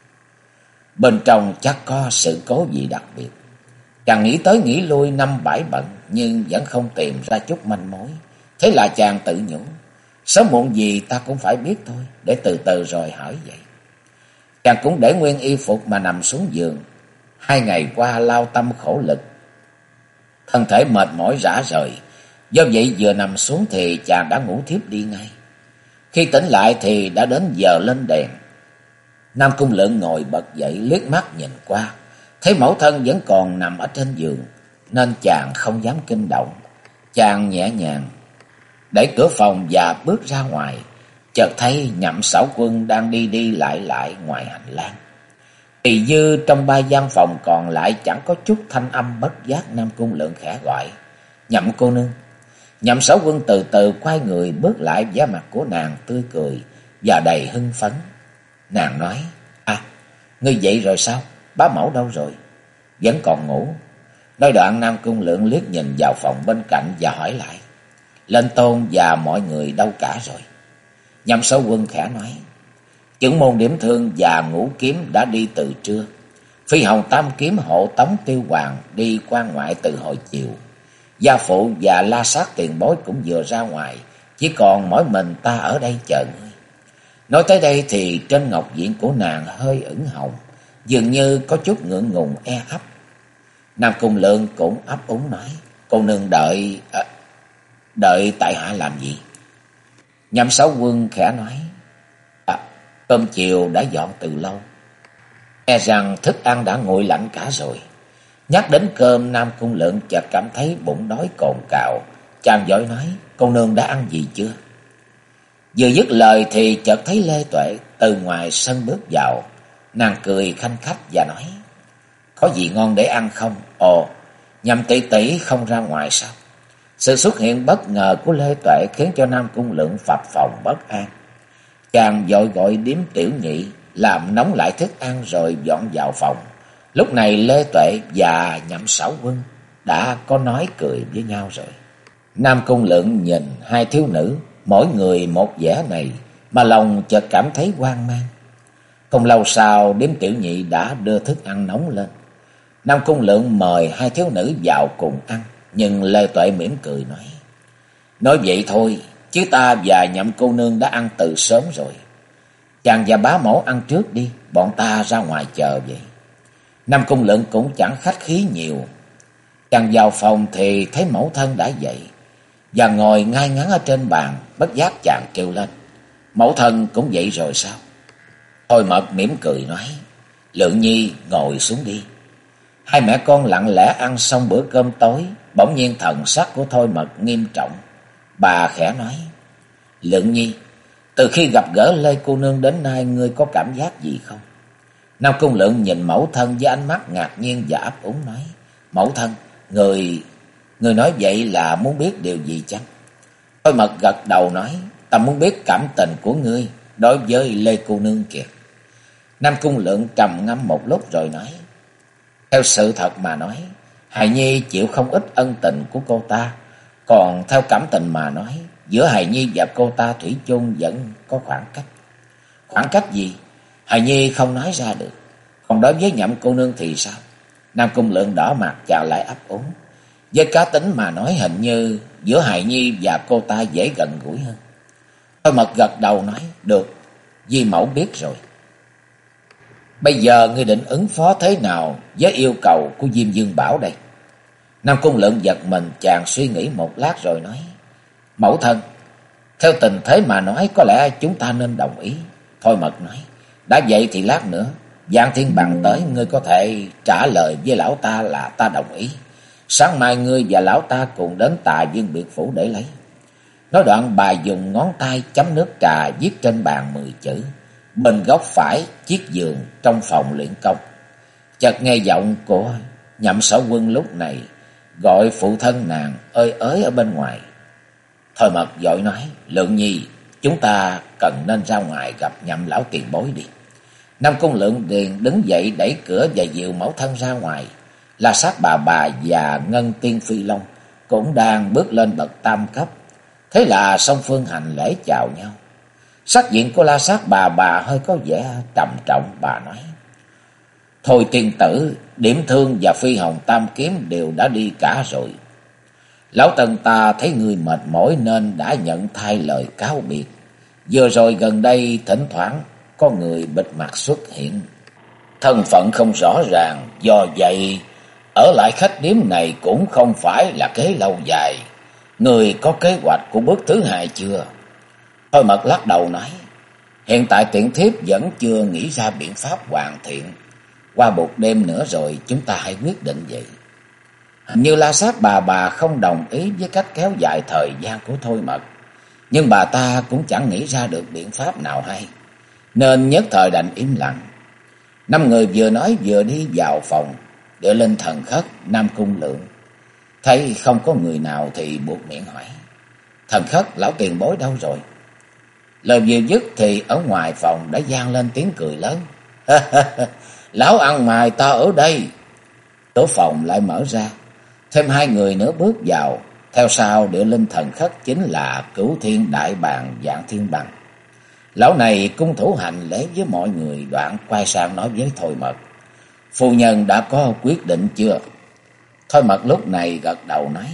Bên trong chắc có sự cố gì đặc biệt. Chàng nghĩ tới nghĩ lui năm bảy bận nhưng vẫn không tìm ra chút manh mối. Thế là chàng tự nhủ, sớm muộn gì ta cũng phải biết thôi, để từ từ rồi hỏi vậy. Chàng cũng để nguyên y phục mà nằm xuống giường. 2 ngày qua lao tâm khổ lực, thân thể mệt mỏi rã rời. Do vậy vừa nằm xuống thì chàng đã ngủ thiếp đi ngay. Khi tỉnh lại thì đã đến giờ lên đèn. Nam Cung Lượng ngồi bật dậy liếc mắt nhìn qua, thấy mẫu thân vẫn còn nằm ở trên giường, nên chàng không dám kinh động. Chàng nhẹ nhàng đẩy cửa phòng và bước ra ngoài, chợt thấy Nhậm Xảo Quân đang đi đi lại lại ngoài hành lang. Thì dư trong 3 gian phòng còn lại chẳng có chút thanh âm, bất giác Nam Cung Lượng khẽ gọi. Nhậm cô nương. Nhậm Xảo Quân từ từ quay người bước lại, vẻ mặt của nàng tươi cười và đầy hưng phấn. Nàng nói, ngươi dậy rồi sao? Bá mẫu đâu rồi? Vẫn còn ngủ. Nói đoạn Nam Cung Lượng liếc nhìn vào phòng bên cạnh và hỏi lại, Lên Tôn và mọi người đâu cả rồi? Nhậm Xảo Quân khẽ nói, Chưởng môn điểm thương và Ngũ Kiếm đã đi từ trưa. Phi Hồng Tam Kiếm hộ tống Tiêu Hoàng đi quan ngoại từ hồi chiều. Gia Phụ và La Sát tiền bối cũng vừa ra ngoài, chỉ còn mỗi mình ta ở đây chờ ngươi. Nói tới đây thì trên ngọc diện của nàng hơi ửng hồng, dường như có chút ngượng ngùng e ấp. Nam Cung Lượng cũng ấp úng nói, cô nương đợi tại hạ làm gì? Nhậm Xảo Quân khẽ nói, cơm chiều đã dọn từ lâu, e rằng thức ăn đã nguội lạnh cả rồi. Nhắc đến cơm, Nam Cung Lượng chợt cảm thấy bụng đói cồn cào. Chàng vội nói, cô nương đã ăn gì chưa? Vừa dứt lời thì chợt thấy Lê Tuệ từ ngoài sân bước vào. Nàng cười khanh khách và nói, có gì ngon để ăn không? Ồ, Nhậm tỷ tỷ không ra ngoài sao? Sự xuất hiện bất ngờ của Lê Tuệ khiến cho Nam Cung Lượng phập phồng bất an. Chàng vội gọi Điếm Tiểu Nhị làm nóng lại thức ăn rồi dọn vào phòng. Lúc này Lê Tuệ và Nhậm Xảo Quân đã có nói cười với nhau rồi. Nam Cung Lượng nhìn hai thiếu nữ, mỗi người một vẻ này, mà lòng chợt cảm thấy hoang mang. Không lâu sau, Điếm Tiểu Nhị đã đưa thức ăn nóng lên. Nam Cung Lượng mời hai thiếu nữ vào cùng ăn, nhưng Lê Tuệ mỉm cười nói vậy thôi, chứ ta và Nhậm cô nương đã ăn từ sớm rồi. Chàng và bá mẫu ăn trước đi, bọn ta ra ngoài chờ vậy. Nam Cung Lượng cũng chẳng khách khí nhiều. Chàng vào phòng thì thấy mẫu thân đã dậy và ngồi ngay ngắn ở trên bàn. Bất giác chàng kêu lên, mẫu thân cũng dậy rồi sao? Thôi Mật mỉm cười nói, Lượng nhi ngồi xuống đi. Hai mẹ con lặng lẽ ăn xong bữa cơm tối. Bỗng nhiên thần sắc của Thôi Mật nghiêm trọng. Bà khẽ nói, Lượng nhi, từ khi gặp gỡ Lê cô nương đến nay, ngươi có cảm giác gì không? Nam Cung Lượng nhìn mẫu thân với ánh mắt ngạc nhiên và ấp úng nói, mẫu thân, người nói vậy là muốn biết điều gì chăng? Thôi Mật gật đầu nói, ta muốn biết cảm tình của ngươi đối với Lê cô nương kìa. Nam Cung Lượng trầm ngâm một lúc rồi nói, theo sự thật mà nói, hài nhi chịu không ít ân tình của cô ta. Còn theo cảm tình mà nói, giữa hài nhi và cô ta thủy chung vẫn có khoảng cách. Khoảng cách gì? Hài nhi không nói ra được. Còn đối với Nhậm cô nương thì sao? Nam Cung Lượng đỏ mặt chào lại ấp úng. Với cá tính mà nói, hình như giữa hài nhi và cô ta dễ gần gũi hơn. Thôi Mật gật đầu nói, được, Di mẫu biết rồi. Bây giờ ngươi định ứng phó thế nào với yêu cầu của Diêm Dương Bảo đây? Nam Cung Lượng giật mình, chàng suy nghĩ một lát rồi nói, mẫu thân, theo tình thế mà nói có lẽ chúng ta nên đồng ý. Thôi Mật nói, đã vậy thì lát nữa Giang Thiên Bằng tới, ngươi có thể trả lời với lão ta là ta đồng ý. Sáng mai ngươi và lão ta cùng đến Tà Dương biệt phủ để lấy. Nói đoạn bà dùng ngón tay chấm nước trà viết trên bàn 10 chữ. Bên góc phải chiếc giường trong phòng luyện công. Chợt nghe giọng của Nhậm Sở Quân lúc này gọi phụ thân nàng ơi ới ở bên ngoài. Thôi Mật vội nói, Lượng Nhi, chúng ta cần nên ra ngoài gặp Nhậm lão tiền bối đi. Nam Cung Lượng liền đứng dậy đẩy cửa và dìu mẫu thân ra ngoài. La Sát bà và Ngân Tiên Phi Long cũng đang bước lên bậc tam cấp. Thế là song phương hành lễ chào nhau. Sắc diện của La Sát bà hơi có vẻ trầm trọng, bà nói, thôi tiên tử, Điểm Thương và Phi Hồng Tam Kiếm đều đã đi cả rồi. Lão Tần ta thấy người mệt mỏi nên đã nhận thay lời cáo biệt. Vừa rồi gần đây thỉnh thoảng có người bịt mặt xuất hiện, thân phận không rõ ràng, do vậy ở lại khách điếm này cũng không phải là kế lâu dài. Người có kế hoạch của bước thứ hai chưa? Thôi Mật lắc đầu nói, hiện tại tiện thiếp vẫn chưa nghĩ ra biện pháp hoàn thiện. Qua một đêm nữa rồi chúng ta hãy quyết định vậy. Hình như La Sát bà không đồng ý với cách kéo dài thời gian của Thôi Mật, nhưng bà ta cũng chẳng nghĩ ra được biện pháp nào hay, nên nhất thời đành im lặng. Năm người vừa nói vừa đi vào phòng Địa Linh Thần Khất. Nam Cung Lượng thấy không có người nào thì buộc miệng hỏi, Thần Khất, lão tiền bối đâu rồi? Lời vừa dứt thì ở ngoài phòng đã vang lên tiếng cười lớn. Lão ăn mày ta ở đây. Cửa phòng lại mở ra, thêm hai người nữa bước vào. Theo sau Địa Linh Thần Khất chính là Cửu Thiên Đại Bàng Giang Thiên Bằng. Lão này cung thủ hành lễ với mọi người, đoạn quay sang nói với Thôi Mật, phu nhân đã có quyết định chưa? Thôi Mật lúc này gật đầu nói,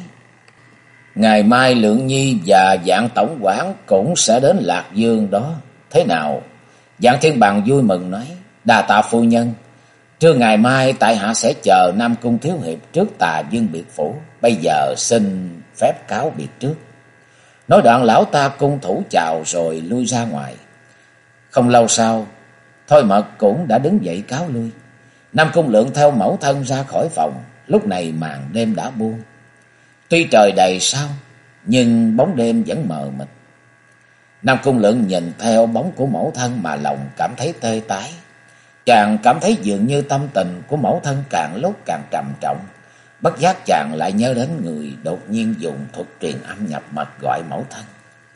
ngày mai Lượng Nhi và Vạn tổng quản cũng sẽ đến Lạc Dương đó. Thế nào? Vạn Thiên Bằng vui mừng nói, đa tạ phu nhân. Trưa ngày mai tại hạ sẽ chờ Nam Cung thiếu hiệp trước Tà Dương biệt phủ. Bây giờ xin phép cáo biệt trước. Nói đoạn lão ta cung thủ chào rồi lui ra ngoài. Không lâu sau, Thôi Mật cũng đã đứng dậy cáo lui. Nam Cung Lượng theo mẫu thân ra khỏi phòng. Lúc này màn đêm đã buông. Tuy trời đầy sao, nhưng bóng đêm vẫn mờ mịt. Nam Cung Lượng nhìn theo bóng của mẫu thân mà lòng cảm thấy tê tái. Chàng cảm thấy dường như tâm tình của mẫu thân càng lúc càng trầm trọng. Bất giác chàng lại nhớ đến người đột nhiên dùng thuật truyền âm nhập mật gọi mẫu thân.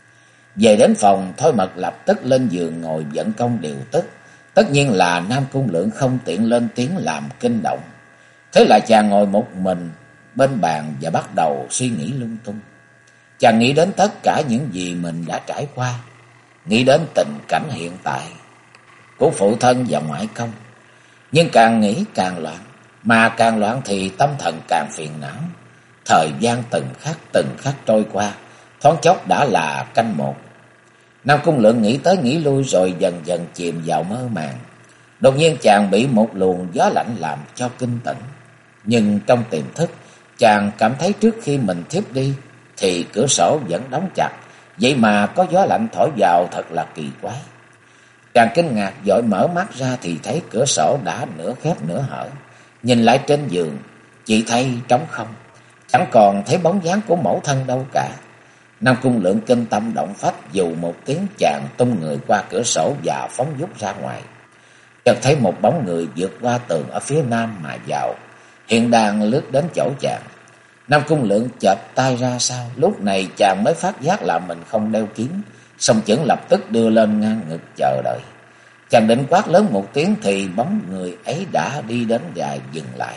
Về đến phòng, Thôi Mật lập tức lên giường ngồi vận công điều tức. Tất nhiên là Nam Cung Lượng không tiện lên tiếng làm kinh động. Thế là chàng ngồi một mình bên bàn và bắt đầu suy nghĩ lung tung. Chàng nghĩ đến tất cả những gì mình đã trải qua, nghĩ đến tình cảnh hiện tại của phụ thân và ngoại công. Nhưng càng nghĩ càng loạn, mà càng loạn thì tâm thần càng phiền não. Thời gian từng khắc trôi qua, thoáng chốc đã là canh một. Nam Cung Lượng nghĩ tới nghĩ lui rồi dần dần chìm vào mơ màng. Đột nhiên chàng bị một luồng gió lạnh làm cho kinh tỉnh. Nhưng trong tiềm thức, chàng cảm thấy trước khi mình thiếp đi thì cửa sổ vẫn đóng chặt, vậy mà có gió lạnh thổi vào thật là kỳ quái. Chàng kinh ngạc vội mở mắt ra thì thấy cửa sổ đã nửa khép nửa hở. Nhìn lại trên giường, chỉ thấy trống không, chẳng còn thấy bóng dáng của mẫu thân đâu cả. Nam Cung Lượng kinh tâm động phách, dù một tiếng chàng tung người qua cửa sổ và phóng vút ra ngoài. Chợt thấy một bóng người vượt qua tường ở phía nam mà vào, hiện đang lướt đến chỗ chàng. Nam Cung Lượng chợp tay ra sau, lúc này chàng mới phát giác là mình không đeo kiếm, song chưởng lập tức đưa lên ngang ngực chờ đợi. Chàng định quát lớn một tiếng thì bóng người ấy đã đi đến và dừng lại,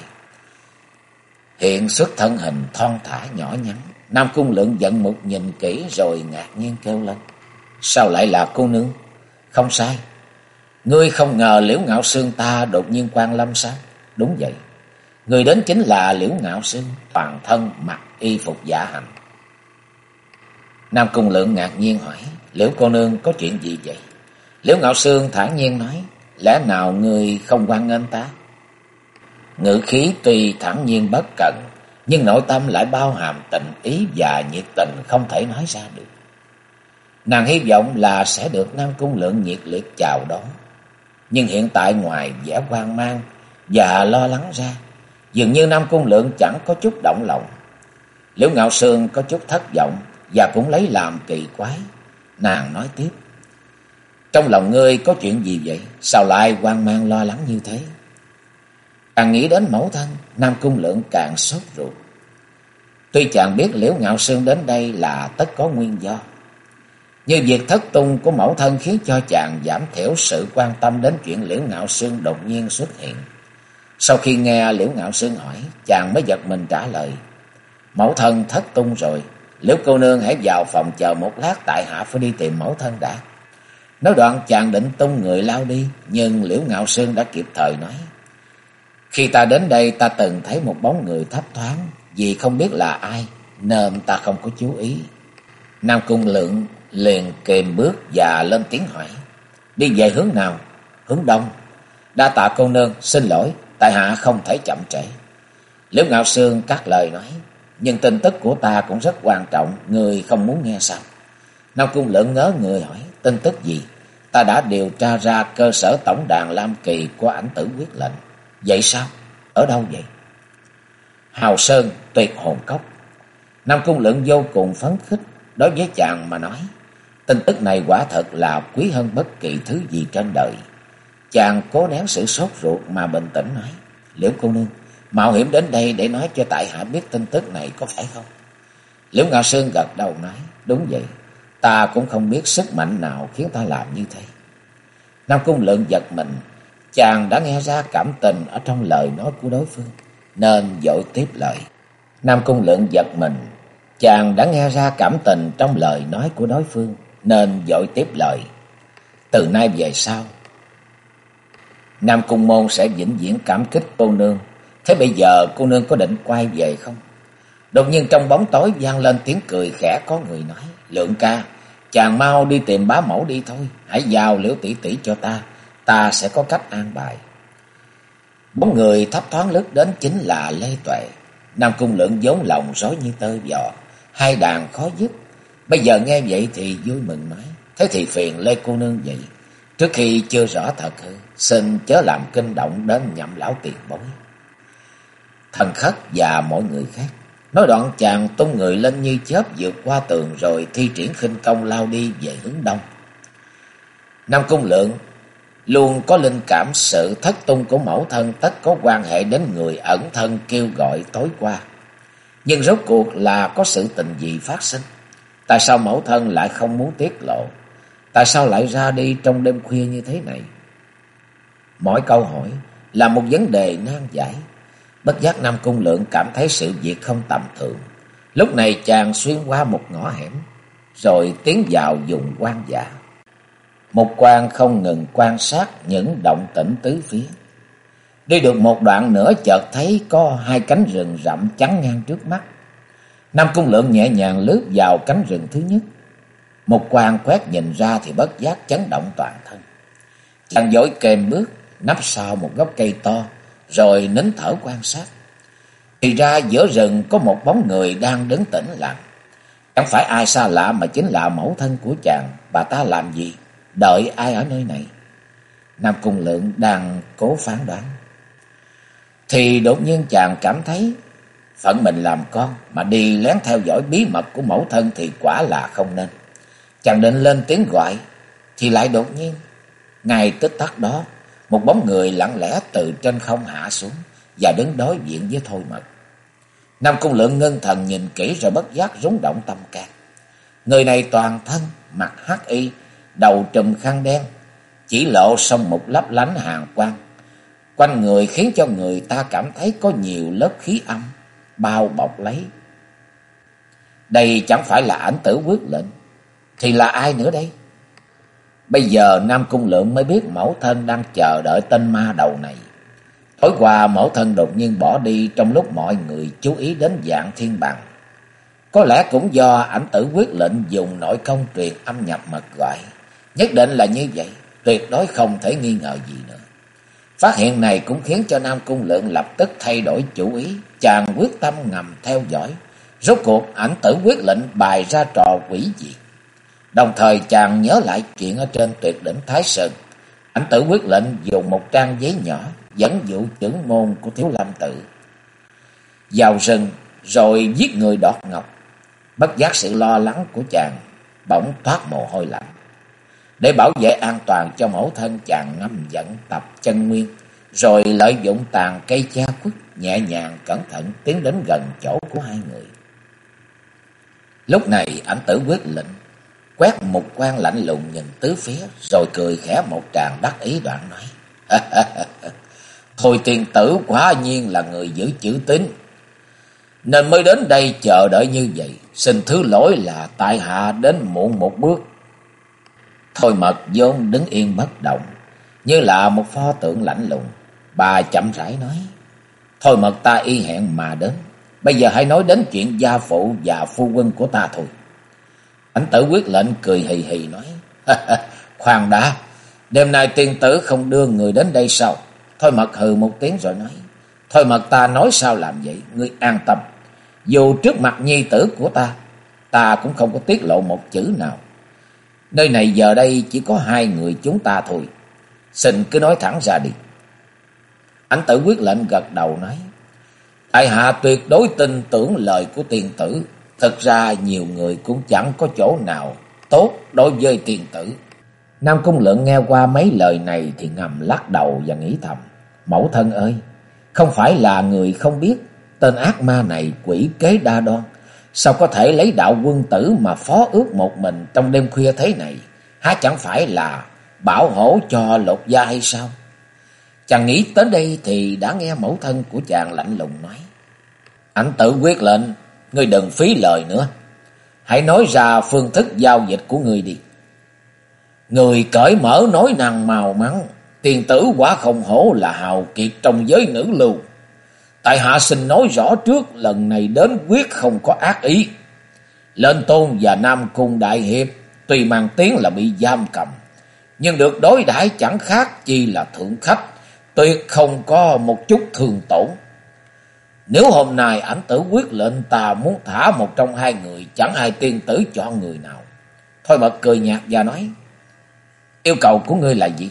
hiện xuất thân hình thon thả nhỏ nhắn. Nam Cung Lượng giận một nhìn kỹ rồi ngạc nhiên kêu lên, sao lại là cô nương? Không sai, ngươi không ngờ Liễu Ngạo Sương ta đột nhiên quang lâm sao? Đúng vậy, Người đến chính là Liễu Ngạo Sương, toàn thân mặc y phục dạ hành. Nam Cung Lượng ngạc nhiên hỏi: Liễu cô nương có chuyện gì vậy? Liễu Ngạo Sương thản nhiên nói: lẽ nào ngươi không hoan nghênh ta? Ngữ khí tuy thản nhiên bất cần, nhưng nội tâm lại bao hàm tình ý và nhiệt tình không thể nói ra được. Nàng hy vọng là sẽ được Nam Cung Lượng nhiệt liệt chào đón, nhưng hiện tại ngoài vẻ hoang mang và lo lắng ra, dường như Nam Cung Lượng chẳng có chút động lòng. Liễu Ngạo Sương có chút thất vọng và cũng lấy làm kỳ quái. Nàng nói tiếp: trong lòng ngươi có chuyện gì vậy? Sao lại hoang mang lo lắng như thế? Càng nghĩ đến mẫu thân, Nam Cung Lượng càng sốt ruột. Tuy chàng biết Liễu Ngạo Sương đến đây là tất có nguyên do, như việc thất tung của mẫu thân khiến cho chàng giảm thiểu sự quan tâm đến chuyện Liễu Ngạo Sương đột nhiên xuất hiện. Sau khi nghe Liễu Ngạo Sương hỏi, chàng mới giật mình trả lời: mẫu thân thất tung rồi, Liễu cô nương hãy vào phòng chờ một lát, tại hạ phải đi tìm mẫu thân đã. Nói đoạn chàng định tung người lao đi, nhưng Liễu Ngạo Sương đã kịp thời nói: khi ta đến đây ta từng thấy một bóng người thấp thoáng, vì không biết là ai nên ta không có chú ý. Nam Cung Lượng liền kềm bước và lên tiếng hỏi: đi về hướng nào? Hướng đông. Đa tạ cô nương, xin lỗi, tại hạ không thể chậm trễ. Liễu Ngạo Sương cắt lời nói: nhưng tin tức của ta cũng rất quan trọng, người không muốn nghe sao? Nam Cung Lượng ngớ người hỏi: tin tức gì? Ta đã điều tra ra cơ sở tổng đàn Lam Kỳ của Ảnh Tử Quyết Lệnh. Vậy sao? Ở đâu vậy? Hào Sơn Tuyệt Hồn Cốc. Nam Cung Lượng vô cùng phấn khích. Đối với chàng mà nói, tin tức này quả thật là quý hơn bất kỳ thứ gì trên đời. Chàng cố nén sự sốt ruột mà bình tĩnh nói: Liễu cô nương, mạo hiểm đến đây để nói cho tại hạ biết tin tức này có phải không? Liễu Ngạo Sương gật đầu nói: đúng vậy, ta cũng không biết sức mạnh nào khiến ta làm như thế. Nam Cung Lượng giật mình, chàng đã nghe ra cảm tình ở trong lời nói của đối phương, nên vội tiếp lời. Nam Cung Lượng giật mình, chàng đã nghe ra cảm tình trong lời nói của đối phương, nên vội tiếp lời. Từ nay về sau, Nam Cung môn sẽ vĩnh viễn cảm kích cô nương. Thế bây giờ cô nương có định quay về không? Đột nhiên trong bóng tối vang lên tiếng cười khẽ, có người nói: Lượng ca, chàng mau đi tìm bá mẫu đi thôi, hãy giao Liễu tỷ tỷ cho ta sẽ có cách an bài. Bóng người thấp thoáng lướt đến chính là Lê Tuệ. Nam Cung Lượng vốn lòng rối như tơ vò, hai đàn khó dứt. Bây giờ nghe vậy thì vui mừng nói: thế thì phiền Lê cô nương vậy. Trước khi chưa rõ thật hư, xin chớ làm kinh động đến Nhậm lão tiền bối, Thần Khất và mọi người khác. Nói đoạn chàng tung người lên như chớp vượt qua tường, rồi thi triển khinh công lao đi về hướng đông. Nam Cung Lượng luôn có linh cảm sự thất tung của mẫu thân tất có quan hệ đến người ẩn thân kêu gọi tối qua. Nhưng rốt cuộc là có sự tình gì phát sinh? Tại sao mẫu thân lại không muốn tiết lộ? Tại sao lại ra đi trong đêm khuya như thế này? Mỗi câu hỏi là một vấn đề nan giải. Bất giác Nam Cung Lượng cảm thấy sự việc không tầm thường. Lúc này chàng xuyên qua một ngõ hẻm, rồi tiến vào vùng hoang dã. Một quan không ngừng quan sát những động tĩnh tứ phía. Đi được một đoạn nữa chợt thấy có hai cánh rừng rậm chắn ngang trước mắt. Nam Cung Lượng nhẹ nhàng lướt vào cánh rừng thứ nhất. Một quan quét nhìn ra thì bất giác chấn động toàn thân. Chàng vội kềm bước nấp sau một gốc cây to, rồi nín thở quan sát. Thì ra giữa rừng có một bóng người đang đứng tĩnh lặng. Chẳng phải ai xa lạ mà chính là mẫu thân của chàng. Bà ta làm gì, đợi ai ở nơi này? Nam Cung Lượng đang cố phán đoán, thì đột nhiên chàng cảm thấy phận mình làm con mà đi lén theo dõi bí mật của mẫu thân thì quả là không nên. Chàng định lên tiếng gọi, thì lại đột nhiên ngay tích tắc đó, một bóng người lặng lẽ từ trên không hạ xuống và đứng đối diện với Thôi Mật. Nam Cung Lượng ngưng thần nhìn kỹ rồi bất giác rúng động tâm can. Người này toàn thân mặc hắc y, đầu trùm khăn đen, chỉ lộ song một lấp lánh hàn quang. Quanh người khiến cho người ta cảm thấy có nhiều lớp khí âm bao bọc lấy. Đây chẳng phải là Ảnh Tử Quyết Lệnh thì là ai nữa đây? Bây giờ Nam Cung Lượng mới biết mẫu thân đang chờ đợi tên ma đầu này. Tối qua mẫu thân đột nhiên bỏ đi trong lúc mọi người chú ý đến Dạng Thiên Bằng. Có lẽ cũng do ảnh tử quyết lệnh dùng nội công truyền âm nhập mật gọi. Nhất định là như vậy, tuyệt đối không thể nghi ngờ gì nữa. Phát hiện này cũng khiến cho Nam Cung Lượng lập tức thay đổi chủ ý. Chàng quyết tâm ngầm theo dõi. Rốt cuộc ảnh tử quyết lệnh bày ra trò quỷ dị. Đồng thời chàng nhớ lại chuyện ở trên Tuyệt Đỉnh Thái Sơn. Ảnh tử quyết lệnh dùng một trang giấy nhỏ dẫn dụ chưởng môn của Thiếu Lâm Tự vào rừng rồi giết người đoạt ngọc. Bất giác sự lo lắng của chàng bỗng thoát mồ hôi lạnh. Để bảo vệ an toàn cho mẫu thân, chàng ngâm dẫn tập chân nguyên, rồi lợi dụng tàn cây cha quất nhẹ nhàng cẩn thận tiến đến gần chỗ của hai người. Lúc này ảnh tử quyết lệnh quét một quan lạnh lùng nhìn tứ phía, rồi cười khẽ một tràng đắc ý đoạn nói: Thôi tiền tử quả nhiên là người giữ chữ tín, nên mới đến đây chờ đợi như vậy. Xin thứ lỗi là tại hạ đến muộn một bước. Thôi Mật vốn đứng yên bất động, như là một pho tượng lạnh lùng. Bà chậm rãi nói: Thôi Mật ta y hẹn mà đến. Bây giờ hãy nói đến chuyện gia phụ và phu quân của ta thôi. Ảnh tử quyết lệnh cười hì hì nói: Khoan đã, đêm nay tiên tử không đưa người đến đây sao? Thôi Mật hừ một tiếng rồi nói: Thôi Mật ta nói sao làm vậy, ngươi an tâm. Dù trước mặt nhi tử của ta cũng không có tiết lộ một chữ nào. Nơi này giờ đây chỉ có hai người chúng ta thôi. Xin cứ nói thẳng ra đi. Ảnh tử quyết lệnh gật đầu nói: Tại hạ tuyệt đối tin tưởng lời của tiên tử. Thực ra nhiều người cũng chẳng có chỗ nào tốt đối với tiên tử. Nam Cung Lượng nghe qua mấy lời này thì ngầm lắc đầu và nghĩ thầm: Mẫu thân ơi, không phải là người không biết tên ác ma này quỷ kế đa đoan, sao có thể lấy đạo quân tử mà phó ước một mình trong đêm khuya thế này? Há chẳng phải là bảo hộ cho Lột Gia hay sao? Chàng nghĩ tới đây thì đã nghe mẫu thân của chàng lạnh lùng nói: Ảnh tử quyết lệnh, ngươi đừng phí lời nữa. Hãy nói ra phương thức giao dịch của ngươi đi. Người cởi mở nói năng màu mắn, tiền tử quả không hổ là hào kiệt trong giới nữ lưu. Tại hạ xin nói rõ trước, lần này đến quyết không có ác ý. Lên Tôn và Nam Cung đại hiệp tuy mang tiếng là bị giam cầm, nhưng được đối đãi chẳng khác chi là thượng khách, tuyệt không có một chút thương tổn. Nếu hôm nay ảnh tử quyết lệnh ta muốn thả một trong hai người, chẳng hay tiên tử chọn người nào. Thôi Mật cười nhạt và nói: Yêu cầu của ngươi là gì?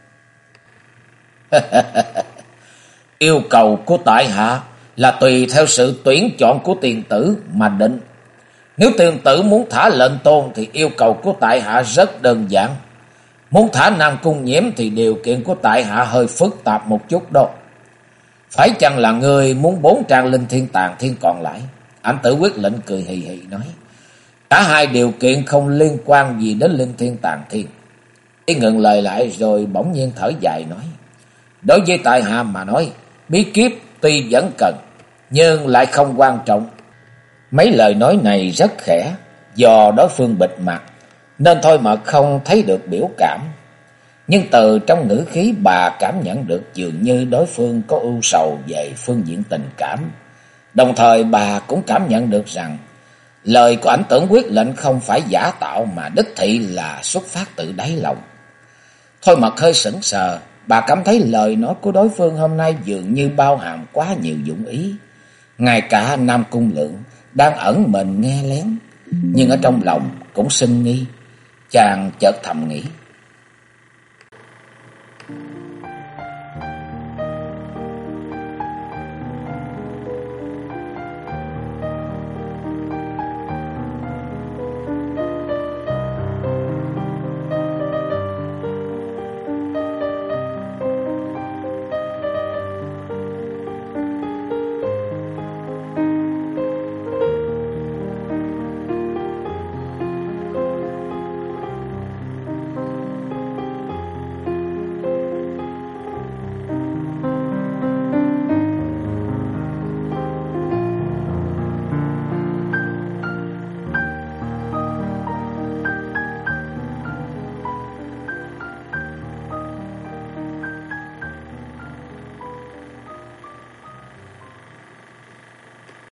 Yêu cầu của tại hạ là tùy theo sự tuyển chọn của tiền tử mà định. Nếu tiền tử muốn thả Lệnh Tôn thì yêu cầu của tại hạ rất đơn giản. Muốn thả Nam Cung Nhiễm thì điều kiện của tại hạ hơi phức tạp một chút đó. Phải chăng là người muốn 4 trang linh thiên tàng thiên còn lại? Ảnh tử quyết lệnh cười hì hì nói: Cả hai điều kiện không liên quan gì đến linh thiên tàng thiên. Y ngừng lời lại rồi bỗng nhiên thở dài nói: Đối với tại hạ mà nói, bí kíp tuy vẫn cần, nhưng lại không quan trọng. Mấy lời nói này rất khẽ, do đối phương bịt mặt, nên Thôi Mật không thấy được biểu cảm. Nhưng từ trong ngữ khí bà cảm nhận được dường như đối phương có ưu sầu về phương diện tình cảm. Đồng thời bà cũng cảm nhận được rằng lời của ảnh tưởng quyết lệnh không phải giả tạo mà đích thị là xuất phát từ đáy lòng. Thôi Mật hơi sững sờ, bà cảm thấy lời nói của đối phương hôm nay dường như bao hàm quá nhiều dụng ý. Ngay cả Nam Cung Lượng đang ẩn mình nghe lén, nhưng ở trong lòng cũng sinh nghi. Chàng chợt thầm nghĩ: